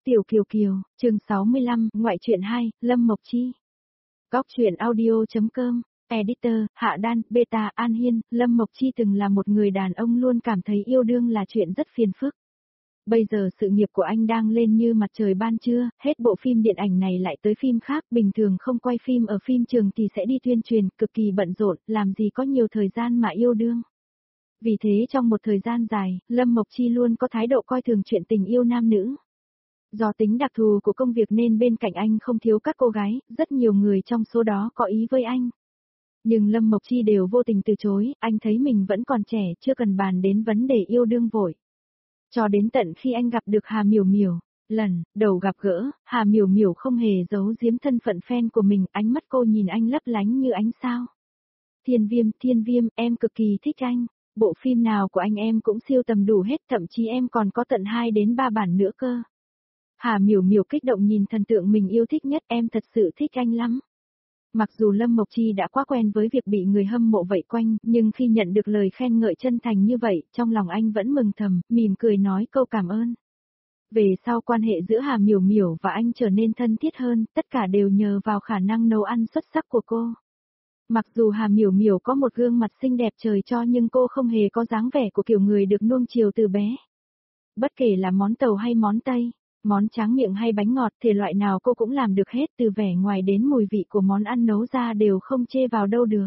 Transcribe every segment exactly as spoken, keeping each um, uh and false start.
Tiểu Kiều Kiều, chương sáu mươi lăm, ngoại truyện hai, Lâm Mộc Chi. Góc truyện audio.com, Editor, Hạ Đan, Beta, An Hiên, Lâm Mộc Chi từng là một người đàn ông luôn cảm thấy yêu đương là chuyện rất phiền phức. Bây giờ sự nghiệp của anh đang lên như mặt trời ban trưa, hết bộ phim điện ảnh này lại tới phim khác, bình thường không quay phim ở phim trường thì sẽ đi tuyên truyền, cực kỳ bận rộn, làm gì có nhiều thời gian mà yêu đương. Vì thế trong một thời gian dài, Lâm Mộc Chi luôn có thái độ coi thường chuyện tình yêu nam nữ. Do tính đặc thù của công việc nên bên cạnh anh không thiếu các cô gái, rất nhiều người trong số đó có ý với anh. Nhưng Lâm Mộc Chi đều vô tình từ chối, anh thấy mình vẫn còn trẻ, chưa cần bàn đến vấn đề yêu đương vội. Cho đến tận khi anh gặp được Hà Miểu Miểu, lần đầu gặp gỡ, Hà Miểu Miểu không hề giấu giếm thân phận fan của mình, ánh mắt cô nhìn anh lấp lánh như ánh sao. Thiên Viêm, Thiên Viêm, em cực kỳ thích anh, bộ phim nào của anh em cũng siêu tầm đủ hết, thậm chí em còn có tận hai đến ba bản nữa cơ. Hà Miểu Miểu kích động nhìn thần tượng mình yêu thích nhất, em thật sự thích anh lắm. Mặc dù Lâm Mộc Chi đã quá quen với việc bị người hâm mộ vây quanh, nhưng khi nhận được lời khen ngợi chân thành như vậy, trong lòng anh vẫn mừng thầm, mỉm cười nói câu cảm ơn. Về sau quan hệ giữa Hà Miểu Miểu và anh trở nên thân thiết hơn, tất cả đều nhờ vào khả năng nấu ăn xuất sắc của cô. Mặc dù Hà Miểu Miểu có một gương mặt xinh đẹp trời cho nhưng cô không hề có dáng vẻ của kiểu người được nuông chiều từ bé. Bất kể là món tàu hay món Tây, món tráng miệng hay bánh ngọt, thể loại nào cô cũng làm được hết, từ vẻ ngoài đến mùi vị của món ăn nấu ra đều không chê vào đâu được.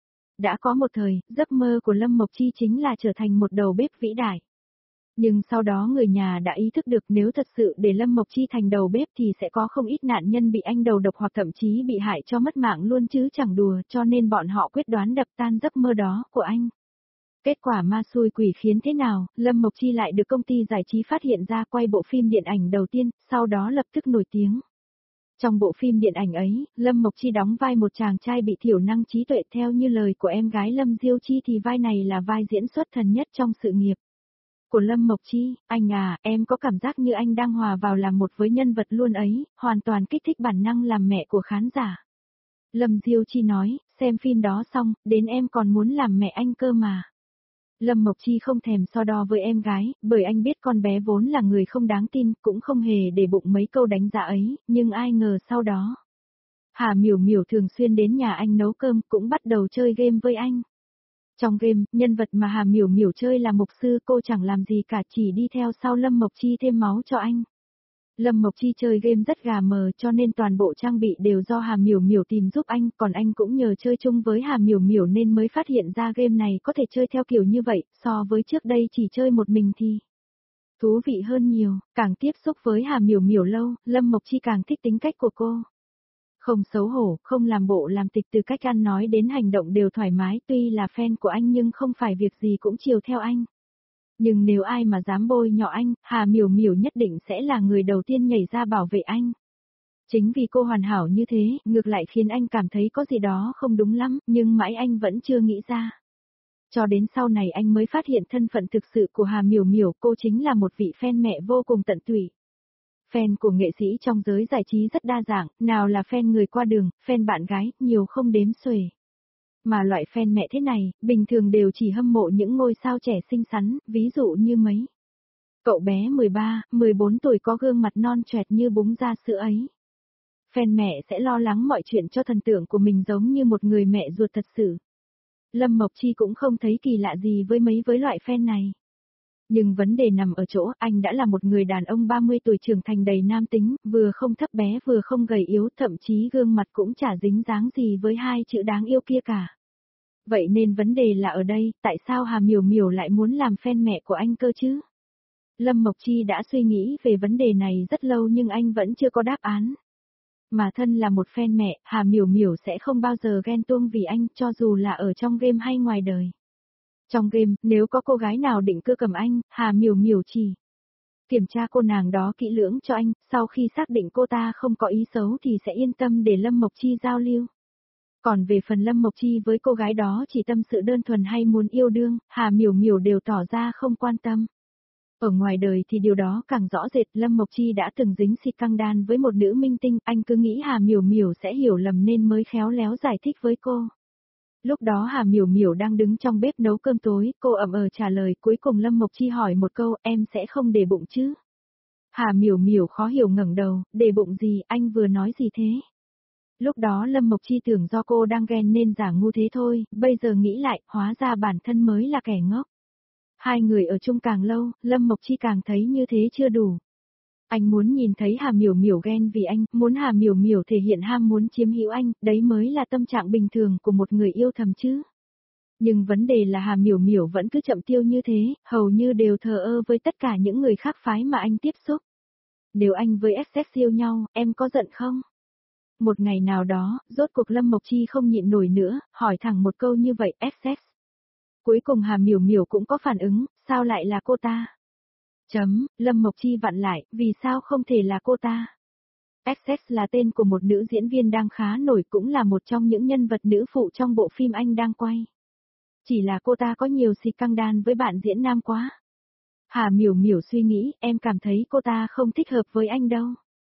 Đã có một thời, giấc mơ của Lâm Mộc Chi chính là trở thành một đầu bếp vĩ đại. Nhưng sau đó người nhà đã ý thức được nếu thật sự để Lâm Mộc Chi thành đầu bếp thì sẽ có không ít nạn nhân bị anh đầu độc hoặc thậm chí bị hại cho mất mạng luôn chứ chẳng đùa, cho nên bọn họ quyết đoán đập tan giấc mơ đó của anh. Kết quả ma xui quỷ khiến thế nào, Lâm Mộc Chi lại được công ty giải trí phát hiện ra quay bộ phim điện ảnh đầu tiên, sau đó lập tức nổi tiếng. Trong bộ phim điện ảnh ấy, Lâm Mộc Chi đóng vai một chàng trai bị thiểu năng trí tuệ, theo như lời của em gái Lâm Diêu Chi thì vai này là vai diễn xuất thần nhất trong sự nghiệp của Lâm Mộc Chi. Anh à, em có cảm giác như anh đang hòa vào làm một với nhân vật luôn ấy, hoàn toàn kích thích bản năng làm mẹ của khán giả. Lâm Diêu Chi nói, xem phim đó xong, đến em còn muốn làm mẹ anh cơ mà. Lâm Mộc Chi không thèm so đo với em gái, bởi anh biết con bé vốn là người không đáng tin, cũng không hề để bụng mấy câu đánh giá ấy, nhưng ai ngờ sau đó. Hà Miểu Miểu thường xuyên đến nhà anh nấu cơm, cũng bắt đầu chơi game với anh. Trong game, nhân vật mà Hà Miểu Miểu chơi là mục sư, cô chẳng làm gì cả, chỉ đi theo sau Lâm Mộc Chi thêm máu cho anh. Lâm Mộc Chi chơi game rất gà mờ cho nên toàn bộ trang bị đều do Hà Miểu Miểu tìm giúp anh, còn anh cũng nhờ chơi chung với Hà Miểu Miểu nên mới phát hiện ra game này có thể chơi theo kiểu như vậy, so với trước đây chỉ chơi một mình thì thú vị hơn nhiều. Càng tiếp xúc với Hà Miểu Miểu lâu, Lâm Mộc Chi càng thích tính cách của cô. Không xấu hổ, không làm bộ làm tịch, từ cách ăn nói đến hành động đều thoải mái, tuy là fan của anh nhưng không phải việc gì cũng chiều theo anh. Nhưng nếu ai mà dám bôi nhọ anh, Hà Miểu Miểu nhất định sẽ là người đầu tiên nhảy ra bảo vệ anh. Chính vì cô hoàn hảo như thế, ngược lại khiến anh cảm thấy có gì đó không đúng lắm, nhưng mãi anh vẫn chưa nghĩ ra. Cho đến sau này anh mới phát hiện thân phận thực sự của Hà Miểu Miểu, cô chính là một vị fan mẹ vô cùng tận tụy. Fan của nghệ sĩ trong giới giải trí rất đa dạng, nào là fan người qua đường, fan bạn gái, nhiều không đếm xuể. Mà loại fan mẹ thế này, bình thường đều chỉ hâm mộ những ngôi sao trẻ xinh xắn, ví dụ như mấy cậu bé mười ba, mười bốn tuổi có gương mặt non choẹt như búng ra sữa ấy. Fan mẹ sẽ lo lắng mọi chuyện cho thần tượng của mình giống như một người mẹ ruột thật sự. Lâm Mộc Chi cũng không thấy kỳ lạ gì với mấy với loại fan này. Nhưng vấn đề nằm ở chỗ anh đã là một người đàn ông ba mươi tuổi trưởng thành đầy nam tính, vừa không thấp bé vừa không gầy yếu, thậm chí gương mặt cũng chả dính dáng gì với hai chữ đáng yêu kia cả. Vậy nên vấn đề là ở đây, tại sao Hà Miểu Miểu lại muốn làm fan mẹ của anh cơ chứ? Lâm Mộc Chi đã suy nghĩ về vấn đề này rất lâu nhưng anh vẫn chưa có đáp án. Mà thân là một fan mẹ, Hà Miểu Miểu sẽ không bao giờ ghen tuông vì anh, cho dù là ở trong game hay ngoài đời. Trong game, nếu có cô gái nào định cưa cầm anh, Hà Miểu Miểu chỉ kiểm tra cô nàng đó kỹ lưỡng cho anh, sau khi xác định cô ta không có ý xấu thì sẽ yên tâm để Lâm Mộc Chi giao lưu. Còn về phần Lâm Mộc Chi với cô gái đó chỉ tâm sự đơn thuần hay muốn yêu đương, Hà Miểu Miểu đều tỏ ra không quan tâm. Ở ngoài đời thì điều đó càng rõ rệt, Lâm Mộc Chi đã từng dính xịt căng đan với một nữ minh tinh, anh cứ nghĩ Hà Miểu Miểu sẽ hiểu lầm nên mới khéo léo giải thích với cô. Lúc đó Hà Miểu Miểu đang đứng trong bếp nấu cơm tối, cô ậm ờ trả lời, cuối cùng Lâm Mộc Chi hỏi một câu, em sẽ không để bụng chứ? Hà Miểu Miểu khó hiểu ngẩng đầu, để bụng gì, anh vừa nói gì thế? Lúc đó Lâm Mộc Chi tưởng do cô đang ghen nên giả ngu thế thôi, bây giờ nghĩ lại, hóa ra bản thân mới là kẻ ngốc. Hai người ở chung càng lâu, Lâm Mộc Chi càng thấy như thế chưa đủ. Anh muốn nhìn thấy Hà Miểu Miểu ghen vì anh, muốn Hà Miểu Miểu thể hiện ham muốn chiếm hữu anh, đấy mới là tâm trạng bình thường của một người yêu thầm chứ. Nhưng vấn đề là Hà Miểu Miểu vẫn cứ chậm tiêu như thế, hầu như đều thờ ơ với tất cả những người khác phái mà anh tiếp xúc. Nếu anh với ét ét yêu nhau, em có giận không? Một ngày nào đó, rốt cuộc Lâm Mộc Chi không nhịn nổi nữa, hỏi thẳng một câu như vậy, ét ét. Cuối cùng Hà Miểu Miểu cũng có phản ứng, sao lại là cô ta? Chấm, Lâm Mộc Chi vặn lại, vì sao không thể là cô ta? ét ét là tên của một nữ diễn viên đang khá nổi, cũng là một trong những nhân vật nữ phụ trong bộ phim anh đang quay. Chỉ là cô ta có nhiều xì căng đan với bạn diễn nam quá. Hà Miểu Miểu suy nghĩ, em cảm thấy cô ta không thích hợp với anh đâu.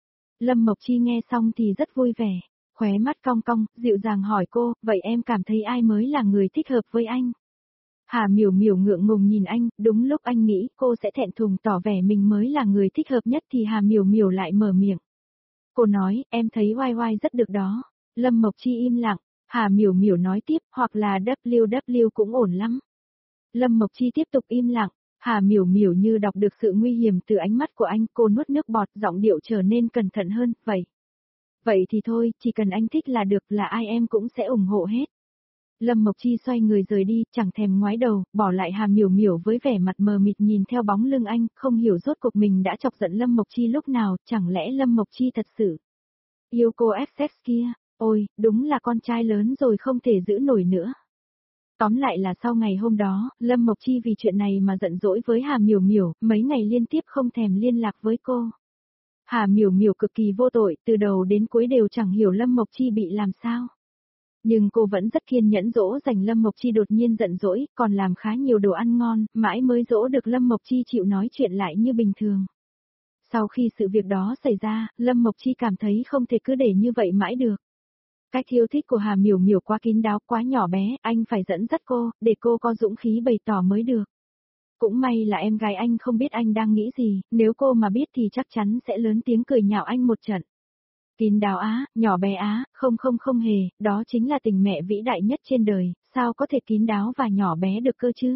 Lâm Mộc Chi nghe xong thì rất vui vẻ, khóe mắt cong cong, dịu dàng hỏi cô, vậy em cảm thấy ai mới là người thích hợp với anh? Hà Miểu Miểu ngượng ngùng nhìn anh, đúng lúc anh nghĩ cô sẽ thẹn thùng tỏ vẻ mình mới là người thích hợp nhất thì Hà Miểu Miểu lại mở miệng. Cô nói, em thấy oai oai rất được đó. Lâm Mộc Chi im lặng, Hà Miểu Miểu nói tiếp, hoặc là vê kép vê cũng ổn lắm. Lâm Mộc Chi tiếp tục im lặng, Hà Miểu Miểu như đọc được sự nguy hiểm từ ánh mắt của anh, cô nuốt nước bọt, giọng điệu trở nên cẩn thận hơn, vậy. Vậy thì thôi, chỉ cần anh thích là được, là ai em cũng sẽ ủng hộ hết. Lâm Mộc Chi xoay người rời đi, chẳng thèm ngoái đầu, bỏ lại Hà Miểu Miểu với vẻ mặt mờ mịt nhìn theo bóng lưng anh, không hiểu rốt cuộc mình đã chọc giận Lâm Mộc Chi lúc nào, chẳng lẽ Lâm Mộc Chi thật sự yêu cô ét ét kia, ôi, đúng là con trai lớn rồi không thể giữ nổi nữa. Tóm lại là sau ngày hôm đó, Lâm Mộc Chi vì chuyện này mà giận dỗi với Hà Miểu Miểu, mấy ngày liên tiếp không thèm liên lạc với cô. Hà Miểu Miểu cực kỳ vô tội, từ đầu đến cuối đều chẳng hiểu Lâm Mộc Chi bị làm sao. Nhưng cô vẫn rất kiên nhẫn dỗ dành Lâm Mộc Chi đột nhiên giận dỗi, còn làm khá nhiều đồ ăn ngon, mãi mới dỗ được Lâm Mộc Chi chịu nói chuyện lại như bình thường. Sau khi sự việc đó xảy ra, Lâm Mộc Chi cảm thấy không thể cứ để như vậy mãi được. Cách yêu thích của Hà Miểu Miểu quá kín đáo, quá nhỏ bé, anh phải dẫn dắt cô, để cô có dũng khí bày tỏ mới được. Cũng may là em gái anh không biết anh đang nghĩ gì, nếu cô mà biết thì chắc chắn sẽ lớn tiếng cười nhạo anh một trận. Kín đáo á, nhỏ bé á, không không không hề, đó chính là tình mẹ vĩ đại nhất trên đời, sao có thể kín đáo và nhỏ bé được cơ chứ?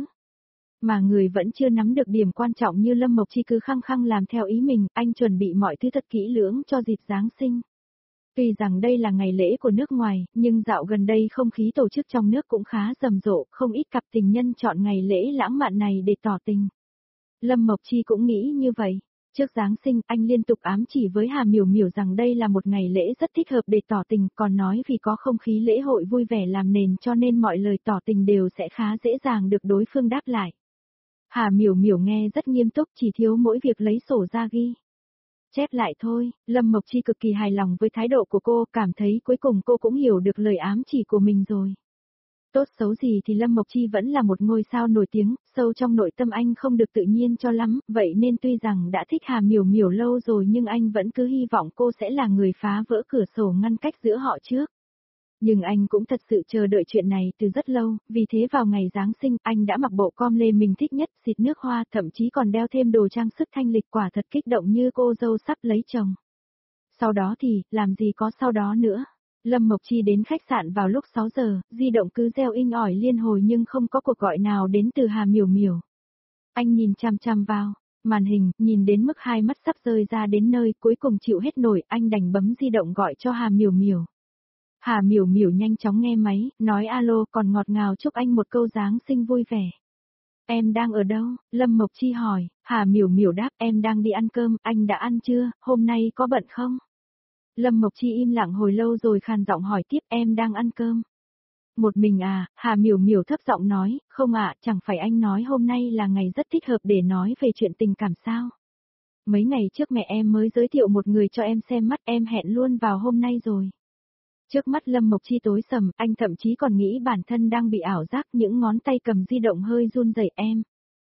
Mà người vẫn chưa nắm được điểm quan trọng như Lâm Mộc Chi cứ khăng khăng làm theo ý mình, anh chuẩn bị mọi thứ thật kỹ lưỡng cho dịp Giáng sinh. Tuy rằng đây là ngày lễ của nước ngoài, nhưng dạo gần đây không khí tổ chức trong nước cũng khá rầm rộ, không ít cặp tình nhân chọn ngày lễ lãng mạn này để tỏ tình. Lâm Mộc Chi cũng nghĩ như vậy. Trước Giáng sinh, anh liên tục ám chỉ với Hà Miểu Miểu rằng đây là một ngày lễ rất thích hợp để tỏ tình, còn nói vì có không khí lễ hội vui vẻ làm nền cho nên mọi lời tỏ tình đều sẽ khá dễ dàng được đối phương đáp lại. Hà Miểu Miểu nghe rất nghiêm túc, chỉ thiếu mỗi việc lấy sổ ra ghi chép lại thôi. Lâm Mộc Chi cực kỳ hài lòng với thái độ của cô, cảm thấy cuối cùng cô cũng hiểu được lời ám chỉ của mình rồi. Tốt xấu gì thì Lâm Mộc Chi vẫn là một ngôi sao nổi tiếng, sâu trong nội tâm anh không được tự nhiên cho lắm, vậy nên tuy rằng đã thích Hà Miểu Miểu lâu rồi nhưng anh vẫn cứ hy vọng cô sẽ là người phá vỡ cửa sổ ngăn cách giữa họ trước. Nhưng anh cũng thật sự chờ đợi chuyện này từ rất lâu, vì thế vào ngày Giáng sinh, anh đã mặc bộ com lê mình thích nhất, xịt nước hoa, thậm chí còn đeo thêm đồ trang sức thanh lịch, quả thật kích động như cô dâu sắp lấy chồng. Sau đó thì, làm gì có sau đó nữa. Lâm Mộc Chi đến khách sạn vào lúc sáu giờ, di động cứ reo inh ỏi liên hồi nhưng không có cuộc gọi nào đến từ Hà Miểu Miểu. Anh nhìn chằm chằm vào màn hình, nhìn đến mức hai mắt sắp rơi ra đến nơi, cuối cùng chịu hết nổi, anh đành bấm di động gọi cho Hà Miểu Miểu. Hà Miểu Miểu nhanh chóng nghe máy, nói alo, còn ngọt ngào chúc anh một câu Giáng sinh vui vẻ. Em đang ở đâu? Lâm Mộc Chi hỏi. Hà Miểu Miểu đáp, em đang đi ăn cơm, anh đã ăn chưa, hôm nay có bận không? Lâm Mộc Chi im lặng hồi lâu rồi khàn giọng hỏi tiếp, em đang ăn cơm. Một mình à? Hà Miểu Miểu thấp giọng nói, không ạ, chẳng phải anh nói hôm nay là ngày rất thích hợp để nói về chuyện tình cảm sao? Mấy ngày trước mẹ em mới giới thiệu một người cho em xem mắt, em hẹn luôn vào hôm nay rồi. Trước mắt Lâm Mộc Chi tối sầm, anh thậm chí còn nghĩ bản thân đang bị ảo giác, những ngón tay cầm di động hơi run rẩy. Em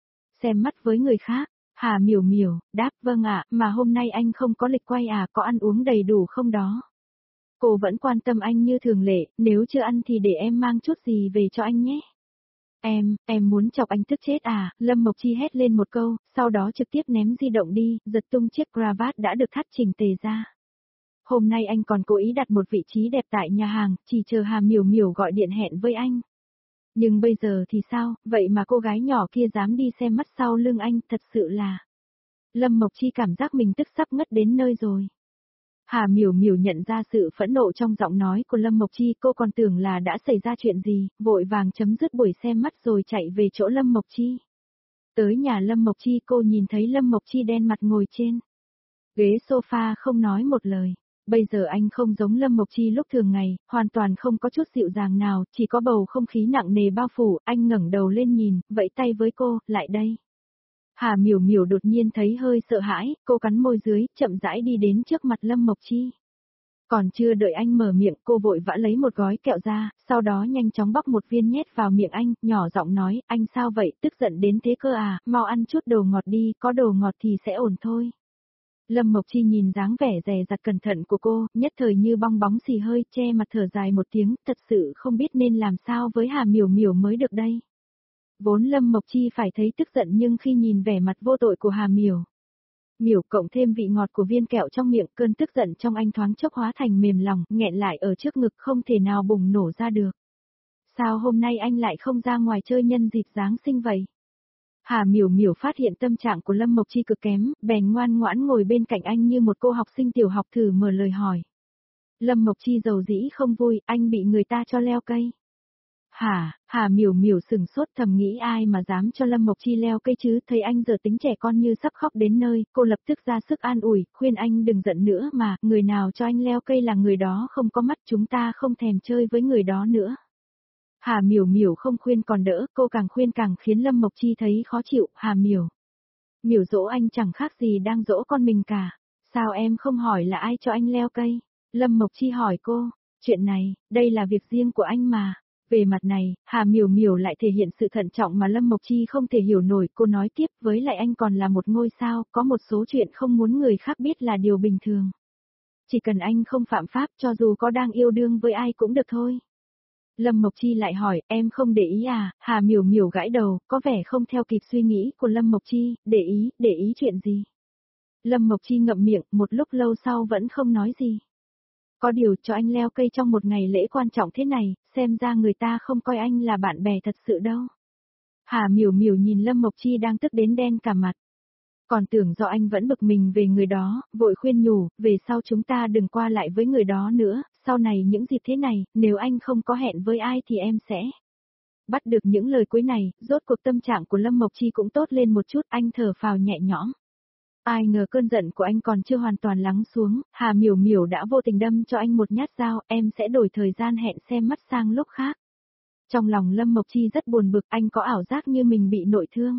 xem mắt với người khác. Hà Miểu Miểu đáp, vâng ạ, mà hôm nay anh không có lịch quay à, có ăn uống đầy đủ không đó? Cô vẫn quan tâm anh như thường lệ, nếu chưa ăn thì để em mang chút gì về cho anh nhé. Em, em muốn chọc anh tức chết à, Lâm Mộc Chi hét lên một câu, sau đó trực tiếp ném di động đi, giật tung chiếc cravat đã được thắt chỉnh tề ra. Hôm nay anh còn cố ý đặt một vị trí đẹp tại nhà hàng, chỉ chờ Hà Miểu Miểu gọi điện hẹn với anh. Nhưng bây giờ thì sao, vậy mà cô gái nhỏ kia dám đi xem mắt sau lưng anh, thật sự là... Lâm Mộc Chi cảm giác mình tức sắp ngất đến nơi rồi. Hà Miểu Miểu nhận ra sự phẫn nộ trong giọng nói của Lâm Mộc Chi, cô còn tưởng là đã xảy ra chuyện gì, vội vàng chấm dứt buổi xem mắt rồi chạy về chỗ Lâm Mộc Chi. Tới nhà Lâm Mộc Chi cô nhìn thấy Lâm Mộc Chi đen mặt ngồi trên ghế sofa không nói một lời. Bây giờ anh không giống Lâm Mộc Chi lúc thường ngày, hoàn toàn không có chút dịu dàng nào, chỉ có bầu không khí nặng nề bao phủ, anh ngẩng đầu lên nhìn, vẫy tay với cô, lại đây. Hà Miểu Miểu đột nhiên thấy hơi sợ hãi, cô cắn môi dưới, chậm rãi đi đến trước mặt Lâm Mộc Chi. Còn chưa đợi anh mở miệng, cô vội vã lấy một gói kẹo ra, sau đó nhanh chóng bóc một viên nhét vào miệng anh, nhỏ giọng nói, anh sao vậy, tức giận đến thế cơ à, mau ăn chút đồ ngọt đi, có đồ ngọt thì sẽ ổn thôi. Lâm Mộc Chi nhìn dáng vẻ dè dặt cẩn thận của cô, nhất thời như bong bóng xì hơi, che mặt thở dài một tiếng, thật sự không biết nên làm sao với Hà Miểu Miểu mới được đây. Vốn Lâm Mộc Chi phải thấy tức giận nhưng khi nhìn vẻ mặt vô tội của Hà Miểu Miểu cộng thêm vị ngọt của viên kẹo trong miệng, cơn tức giận trong anh thoáng chốc hóa thành mềm lòng, nghẹn lại ở trước ngực không thể nào bùng nổ ra được. Sao hôm nay anh lại không ra ngoài chơi nhân dịp Giáng sinh vậy? Hà Miểu Miểu phát hiện tâm trạng của Lâm Mộc Chi cực kém, bèn ngoan ngoãn ngồi bên cạnh anh như một cô học sinh tiểu học thử mở lời hỏi. Lâm Mộc Chi dầu dĩ không vui, anh bị người ta cho leo cây. Hả, Hà Miểu Miểu sừng sốt thầm nghĩ ai mà dám cho Lâm Mộc Chi leo cây chứ, thấy anh giờ tính trẻ con như sắp khóc đến nơi, cô lập tức ra sức an ủi, khuyên anh đừng giận nữa mà, người nào cho anh leo cây là người đó không có mắt, chúng ta không thèm chơi với người đó nữa. Hà Miểu Miểu không khuyên còn đỡ, cô càng khuyên càng khiến Lâm Mộc Chi thấy khó chịu, Hà Miểu. Miểu dỗ anh chẳng khác gì đang dỗ con mình cả, sao em không hỏi là ai cho anh leo cây? Lâm Mộc Chi hỏi cô, chuyện này, đây là việc riêng của anh mà. Về mặt này, Hà Miểu Miểu lại thể hiện sự thận trọng mà Lâm Mộc Chi không thể hiểu nổi, cô nói tiếp với lại anh còn là một ngôi sao, có một số chuyện không muốn người khác biết là điều bình thường. Chỉ cần anh không phạm pháp cho dù có đang yêu đương với ai cũng được thôi. Lâm Mộc Chi lại hỏi, em không để ý à, Hà Miểu Miểu gãi đầu, có vẻ không theo kịp suy nghĩ của Lâm Mộc Chi, để ý, để ý chuyện gì. Lâm Mộc Chi ngậm miệng, một lúc lâu sau vẫn không nói gì. Có điều cho anh leo cây trong một ngày lễ quan trọng thế này, xem ra người ta không coi anh là bạn bè thật sự đâu. Hà Miểu Miểu nhìn Lâm Mộc Chi đang tức đến đen cả mặt. Còn tưởng do anh vẫn bực mình về người đó, vội khuyên nhủ, về sau chúng ta đừng qua lại với người đó nữa, sau này những dịp thế này, nếu anh không có hẹn với ai thì em sẽ... Bắt được những lời cuối này, rốt cuộc tâm trạng của Lâm Mộc Chi cũng tốt lên một chút, anh thở phào nhẹ nhõm. Ai ngờ cơn giận của anh còn chưa hoàn toàn lắng xuống, Hà Miểu Miểu đã vô tình đâm cho anh một nhát dao, em sẽ đổi thời gian hẹn xem mắt sang lúc khác. Trong lòng Lâm Mộc Chi rất buồn bực, anh có ảo giác như mình bị nội thương.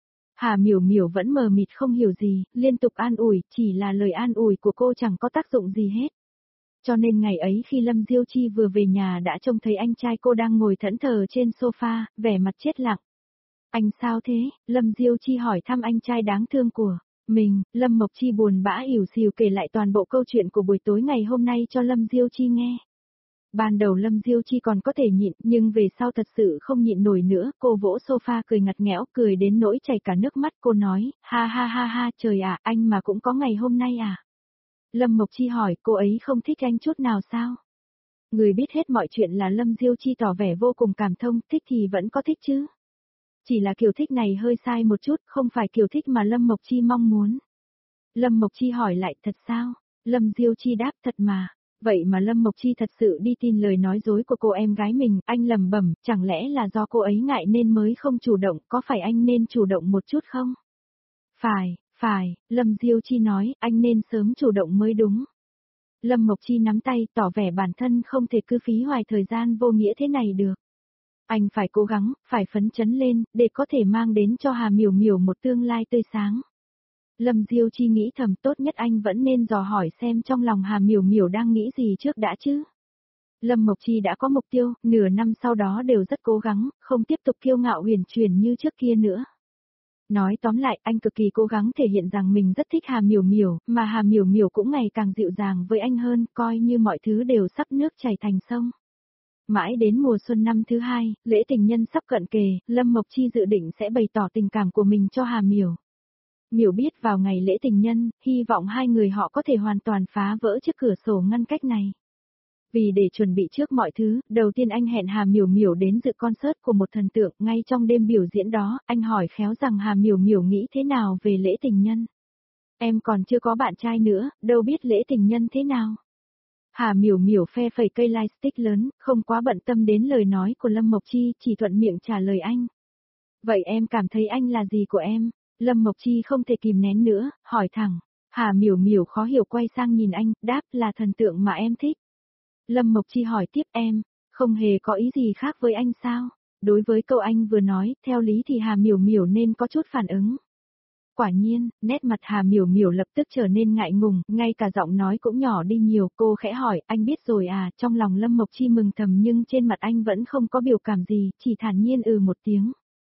Hà Miểu Miểu vẫn mờ mịt không hiểu gì, liên tục an ủi, chỉ là lời an ủi của cô chẳng có tác dụng gì hết. Cho nên ngày ấy khi Lâm Diêu Chi vừa về nhà đã trông thấy anh trai cô đang ngồi thẫn thờ trên sofa, vẻ mặt chết lặng. Anh sao thế? Lâm Diêu Chi hỏi thăm anh trai đáng thương của mình. Lâm Mộc Chi buồn bã ỉu xìu kể lại toàn bộ câu chuyện của buổi tối ngày hôm nay cho Lâm Diêu Chi nghe. Ban đầu Lâm Diêu Chi còn có thể nhịn, nhưng về sau thật sự không nhịn nổi nữa, cô vỗ sofa cười ngặt nghẽo, cười đến nỗi chảy cả nước mắt, cô nói, ha ha ha ha, trời ạ, anh mà cũng có ngày hôm nay à? Lâm Mộc Chi hỏi, cô ấy không thích anh chút nào sao? Người biết hết mọi chuyện là Lâm Diêu Chi tỏ vẻ vô cùng cảm thông, thích thì vẫn có thích chứ. Chỉ là kiểu thích này hơi sai một chút, không phải kiểu thích mà Lâm Mộc Chi mong muốn. Lâm Mộc Chi hỏi lại, thật sao? Lâm Diêu Chi đáp, thật mà. Vậy mà Lâm Mộc Chi thật sự đi tin lời nói dối của cô em gái mình, anh lầm bẩm, chẳng lẽ là do cô ấy ngại nên mới không chủ động, có phải anh nên chủ động một chút không? Phải, phải, Lâm Diêu Chi nói, anh nên sớm chủ động mới đúng. Lâm Mộc Chi nắm tay, tỏ vẻ bản thân không thể cứ phí hoài thời gian vô nghĩa thế này được. Anh phải cố gắng, phải phấn chấn lên, để có thể mang đến cho Hà Miểu Miểu một tương lai tươi sáng. Lâm Diêu Chi nghĩ thầm, tốt nhất anh vẫn nên dò hỏi xem trong lòng Hà Miểu Miểu đang nghĩ gì trước đã chứ. Lâm Mộc Chi đã có mục tiêu, nửa năm sau đó đều rất cố gắng, không tiếp tục kiêu ngạo huyền truyền như trước kia nữa. Nói tóm lại, anh cực kỳ cố gắng thể hiện rằng mình rất thích Hà Miểu Miểu, mà Hà Miểu Miểu cũng ngày càng dịu dàng với anh hơn, coi như mọi thứ đều sắp nước chảy thành sông. Mãi đến mùa xuân năm thứ hai, lễ tình nhân sắp cận kề, Lâm Mộc Chi dự định sẽ bày tỏ tình cảm của mình cho Hà Miểu. Miểu biết vào ngày lễ tình nhân, hy vọng hai người họ có thể hoàn toàn phá vỡ chiếc cửa sổ ngăn cách này. Vì để chuẩn bị trước mọi thứ, đầu tiên anh hẹn Hà Miểu Miểu đến dự concert của một thần tượng. Ngay trong đêm biểu diễn đó, anh hỏi khéo rằng Hà Miểu Miểu nghĩ thế nào về lễ tình nhân. Em còn chưa có bạn trai nữa, đâu biết lễ tình nhân thế nào. Hà Miểu Miểu phe phẩy cây lightstick lớn, không quá bận tâm đến lời nói của Lâm Mộc Chi, chỉ thuận miệng trả lời anh. Vậy em cảm thấy anh là gì của em? Lâm Mộc Chi không thể kìm nén nữa, hỏi thẳng. Hà Miểu Miểu khó hiểu quay sang nhìn anh, đáp là thần tượng mà em thích. Lâm Mộc Chi hỏi tiếp em, không hề có ý gì khác với anh sao? Đối với câu anh vừa nói, theo lý thì Hà Miểu Miểu nên có chút phản ứng. Quả nhiên, nét mặt Hà Miểu Miểu lập tức trở nên ngại ngùng, ngay cả giọng nói cũng nhỏ đi nhiều. Cô khẽ hỏi, anh biết rồi à? Trong lòng Lâm Mộc Chi mừng thầm nhưng trên mặt anh vẫn không có biểu cảm gì, chỉ thản nhiên ừ một tiếng.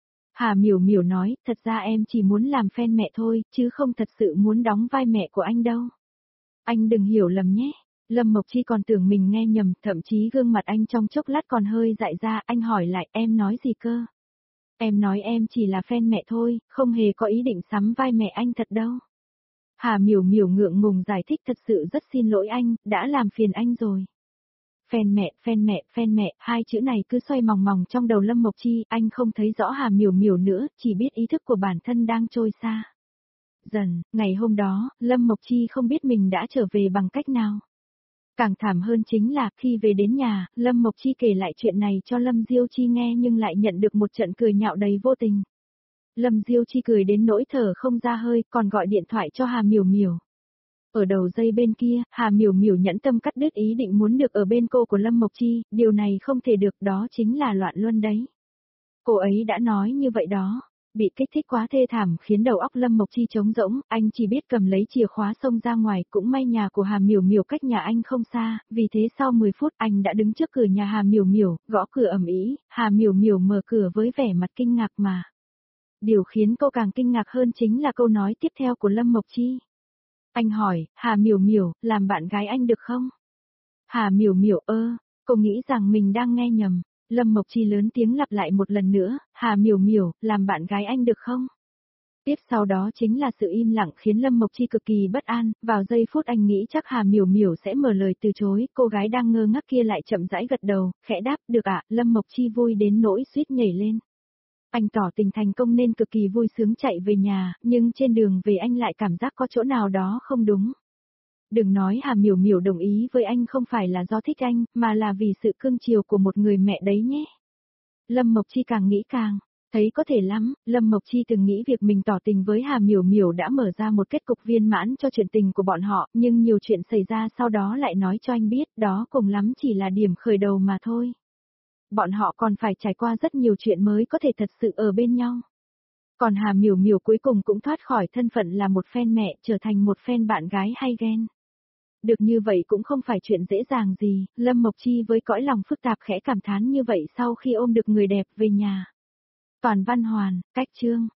Hà Miểu Miểu nói, thật ra em chỉ muốn làm fan mẹ thôi, chứ không thật sự muốn đóng vai mẹ của anh đâu. Anh đừng hiểu lầm nhé. Lâm Mộc Chi còn tưởng mình nghe nhầm, thậm chí gương mặt anh trong chốc lát còn hơi dại ra, anh hỏi lại, em nói gì cơ? Em nói em chỉ là fan mẹ thôi, không hề có ý định sắm vai mẹ anh thật đâu. Hà Miểu Miểu ngượng ngùng giải thích, thật sự rất xin lỗi anh, đã làm phiền anh rồi. Fan mẹ, fan mẹ, fan mẹ, hai chữ này cứ xoay mòng mòng trong đầu Lâm Mộc Chi, anh không thấy rõ Hà Miểu Miểu nữa, chỉ biết ý thức của bản thân đang trôi xa. Dần, ngày hôm đó, Lâm Mộc Chi không biết mình đã trở về bằng cách nào. Càng thảm hơn chính là, khi về đến nhà, Lâm Mộc Chi kể lại chuyện này cho Lâm Diêu Chi nghe nhưng lại nhận được một trận cười nhạo đầy vô tình. Lâm Diêu Chi cười đến nỗi thở không ra hơi, còn gọi điện thoại cho Hà Miểu Miểu. Ở đầu dây bên kia, Hà Miểu Miểu nhẫn tâm cắt đứt ý định muốn được ở bên cô của Lâm Mộc Chi, điều này không thể được, đó chính là loạn luân đấy. Cô ấy đã nói như vậy đó. Bị kích thích quá thê thảm khiến đầu óc Lâm Mộc Chi trống rỗng, anh chỉ biết cầm lấy chìa khóa xông ra ngoài, cũng may nhà của Hà Miểu Miểu cách nhà anh không xa, vì thế sau mười phút anh đã đứng trước cửa nhà Hà Miểu Miểu, gõ cửa ầm ĩ, Hà Miểu Miểu mở cửa với vẻ mặt kinh ngạc mà. Điều khiến cô càng kinh ngạc hơn chính là câu nói tiếp theo của Lâm Mộc Chi. Anh hỏi, Hà Miểu Miểu, làm bạn gái anh được không? Hà Miểu Miểu ơ, cô nghĩ rằng mình đang nghe nhầm. Lâm Mộc Chi lớn tiếng lặp lại một lần nữa, Hà Miểu Miểu, làm bạn gái anh được không? Tiếp sau đó chính là sự im lặng khiến Lâm Mộc Chi cực kỳ bất an, vào giây phút anh nghĩ chắc Hà Miểu Miểu sẽ mở lời từ chối, cô gái đang ngơ ngác kia lại chậm rãi gật đầu, khẽ đáp, được ạ, Lâm Mộc Chi vui đến nỗi suýt nhảy lên. Anh tỏ tình thành công nên cực kỳ vui sướng chạy về nhà, nhưng trên đường về anh lại cảm giác có chỗ nào đó không đúng. Đừng nói Hà Miểu Miểu đồng ý với anh không phải là do thích anh, mà là vì sự cưng chiều của một người mẹ đấy nhé. Lâm Mộc Chi càng nghĩ càng, thấy có thể lắm, Lâm Mộc Chi từng nghĩ việc mình tỏ tình với Hà Miểu Miểu đã mở ra một kết cục viên mãn cho chuyện tình của bọn họ, nhưng nhiều chuyện xảy ra sau đó lại nói cho anh biết, đó cùng lắm chỉ là điểm khởi đầu mà thôi. Bọn họ còn phải trải qua rất nhiều chuyện mới có thể thật sự ở bên nhau. Còn Hà Miểu Miểu cuối cùng cũng thoát khỏi thân phận là một fan mẹ, trở thành một fan bạn gái hay ghen. Được như vậy cũng không phải chuyện dễ dàng gì, Lâm Mộc Chi với cõi lòng phức tạp khẽ cảm thán như vậy sau khi ôm được người đẹp về nhà. Toàn văn hoàn, cách chương.